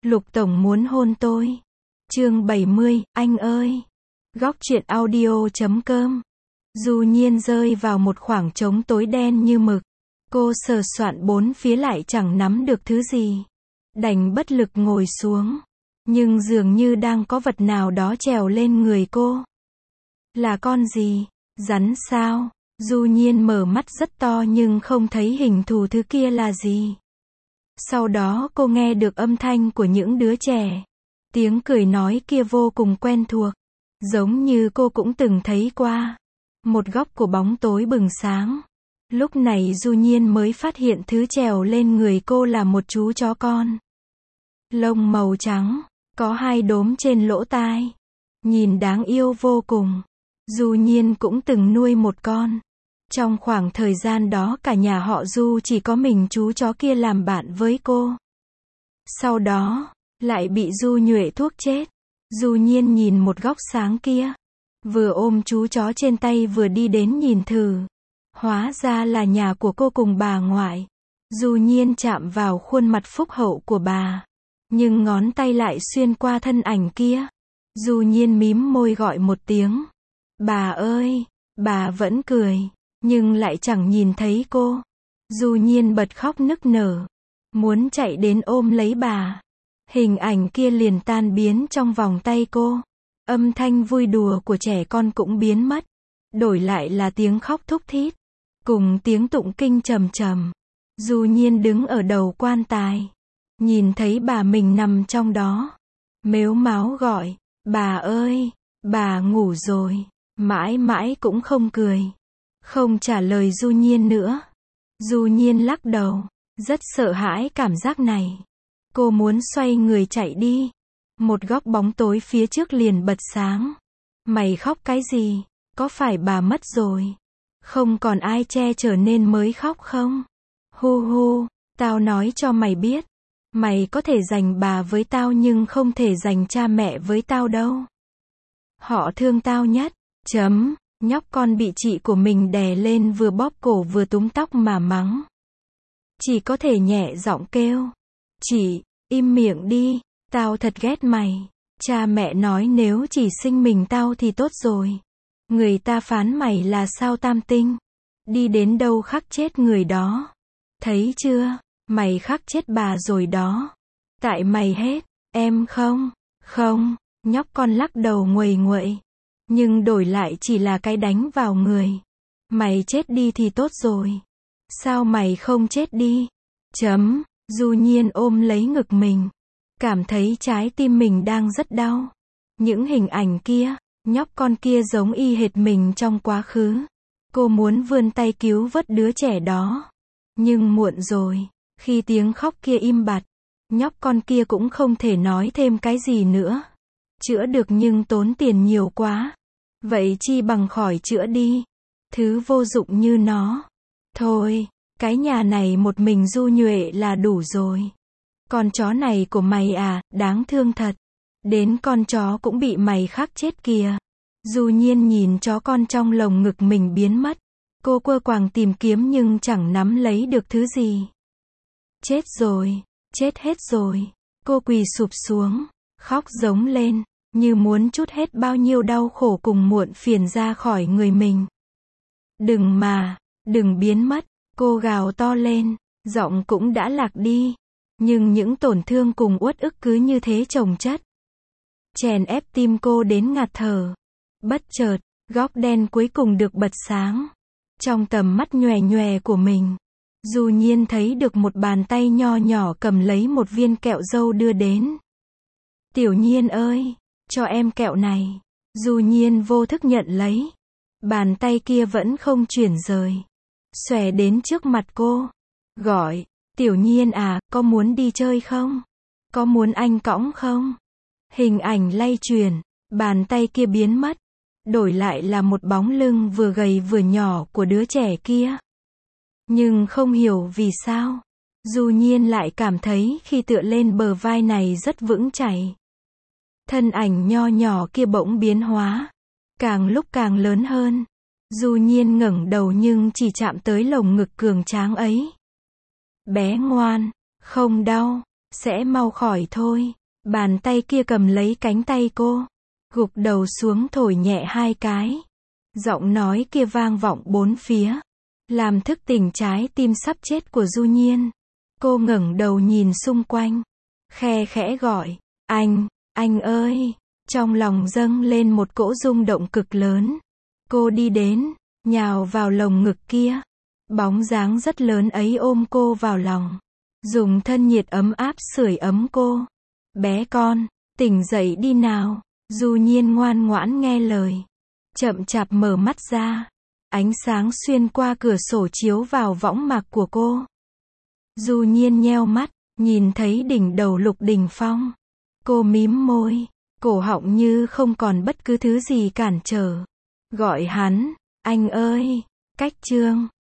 Lục Tổng muốn hôn tôi. Chương 70, anh ơi. Góc truyện audio.com. Du Nhiên rơi vào một khoảng trống tối đen như mực. Cô sờ soạn bốn phía lại chẳng nắm được thứ gì. Đành bất lực ngồi xuống. Nhưng dường như đang có vật nào đó trèo lên người cô. Là con gì? Rắn sao? Du Nhiên mở mắt rất to nhưng không thấy hình thù thứ kia là gì. Sau đó cô nghe được âm thanh của những đứa trẻ. Tiếng cười nói kia vô cùng quen thuộc. Giống như cô cũng từng thấy qua. Một góc của bóng tối bừng sáng. Lúc này Du Nhiên mới phát hiện thứ trèo lên người cô là một chú chó con. Lông màu trắng, có hai đốm trên lỗ tai. Nhìn đáng yêu vô cùng. Du Nhiên cũng từng nuôi một con. Trong khoảng thời gian đó cả nhà họ Du chỉ có mình chú chó kia làm bạn với cô. Sau đó, lại bị Du nhuệ thuốc chết. Du Nhiên nhìn một góc sáng kia. Vừa ôm chú chó trên tay vừa đi đến nhìn thử. Hóa ra là nhà của cô cùng bà ngoại. Du Nhiên chạm vào khuôn mặt phúc hậu của bà. Nhưng ngón tay lại xuyên qua thân ảnh kia. Du Nhiên mím môi gọi một tiếng. Bà ơi, bà vẫn cười. Nhưng lại chẳng nhìn thấy cô. Du Nhiên bật khóc nức nở. Muốn chạy đến ôm lấy bà. Hình ảnh kia liền tan biến trong vòng tay cô. Âm thanh vui đùa của trẻ con cũng biến mất. Đổi lại là tiếng khóc thúc thít. Cùng tiếng tụng kinh trầm trầm. Du Nhiên đứng ở đầu quan tài. Nhìn thấy bà mình nằm trong đó. Mếu máo gọi. Bà ơi, bà ngủ rồi. Mãi mãi cũng không cười. Không trả lời Du Nhiên nữa. Du Nhiên lắc đầu. Rất sợ hãi cảm giác này. Cô muốn xoay người chạy đi. Một góc bóng tối phía trước liền bật sáng. Mày khóc cái gì? Có phải bà mất rồi? Không còn ai che chở nên mới khóc không? Hu hu, tao nói cho mày biết. Mày có thể giành bà với tao nhưng không thể giành cha mẹ với tao đâu. Họ thương tao nhất. Nhóc con bị chị của mình đè lên vừa bóp cổ vừa túm tóc mà mắng. Chỉ có thể nhẹ giọng kêu. Chị, im miệng đi, tao thật ghét mày. Cha mẹ nói nếu chỉ sinh mình tao thì tốt rồi. Người ta phán mày là sao tam tinh. Đi đến đâu khắc chết người đó. Thấy chưa, mày khắc chết bà rồi đó. Tại mày hết, em không, nhóc con lắc đầu nguầy nguậy. Nhưng đổi lại chỉ là cái đánh vào người. Mày chết đi thì tốt rồi. Sao mày không chết đi? Du Nhiên ôm lấy ngực mình. Cảm thấy trái tim mình đang rất đau. Những hình ảnh kia, nhóc con kia giống y hệt mình trong quá khứ. Cô muốn vươn tay cứu vớt đứa trẻ đó. Nhưng muộn rồi. Khi tiếng khóc kia im bặt, nhóc con kia cũng không thể nói thêm cái gì nữa. Chữa được nhưng tốn tiền nhiều quá. Vậy chi bằng khỏi chữa đi. Thứ vô dụng như nó. Thôi, cái nhà này một mình Du nhuệ là đủ rồi. Con chó này của mày à, đáng thương thật. Đến con chó cũng bị mày khắc chết kìa. Du Nhiên nhìn chó con trong lồng ngực mình biến mất. Cô quơ quàng tìm kiếm nhưng chẳng nắm lấy được thứ gì. Chết rồi, chết hết rồi. Cô quỳ sụp xuống, khóc giống lên, như muốn trút hết bao nhiêu đau khổ cùng muộn phiền ra khỏi người mình. Đừng biến mất, cô gào to lên, giọng cũng đã lạc đi. Nhưng những tổn thương cùng uất ức cứ như thế chồng chất. Chèn ép tim cô đến ngạt thở. Bất chợt, góc đen cuối cùng được bật sáng. Trong tầm mắt nhòe nhòe của mình, Du Nhiên thấy được một bàn tay nho nhỏ cầm lấy một viên kẹo dâu đưa đến. Tiểu Nhiên ơi, cho em kẹo này. Du Nhiên vô thức nhận lấy. Bàn tay kia vẫn không chuyển rời. Xòe đến trước mặt cô. Gọi, Tiểu Nhiên à, có muốn đi chơi không? Có muốn anh cõng không? Hình ảnh lay chuyển, bàn tay kia biến mất. Đổi lại là một bóng lưng vừa gầy vừa nhỏ của đứa trẻ kia. Nhưng không hiểu vì sao, Du Nhiên lại cảm thấy khi tựa lên bờ vai này rất vững chãi. Thân ảnh nho nhỏ kia bỗng biến hóa, càng lúc càng lớn hơn. Du Nhiên ngẩng đầu nhưng chỉ chạm tới lồng ngực cường tráng ấy. Bé ngoan, không đau, sẽ mau khỏi thôi. Bàn tay kia cầm lấy cánh tay cô, gục đầu xuống thổi nhẹ 2 cái. Giọng nói kia vang vọng 4 phía, làm thức tỉnh trái tim sắp chết của Du Nhiên. Cô ngẩng đầu nhìn xung quanh, khe khẽ gọi, anh ơi. Trong lòng dâng lên một cỗ rung động cực lớn. Cô đi đến, nhào vào lồng ngực kia. Bóng dáng rất lớn ấy ôm cô vào lòng, dùng thân nhiệt ấm áp sưởi ấm cô. Bé con, tỉnh dậy đi nào. Du Nhiên ngoan ngoãn nghe lời, chậm chạp mở mắt ra. Ánh sáng xuyên qua cửa sổ chiếu vào võng mạc của cô. Du Nhiên nheo mắt, nhìn thấy đỉnh đầu Lục Đình Phong. Cô mím môi, cổ họng như không còn bất cứ thứ gì cản trở. Gọi hắn, anh ơi. Cách chương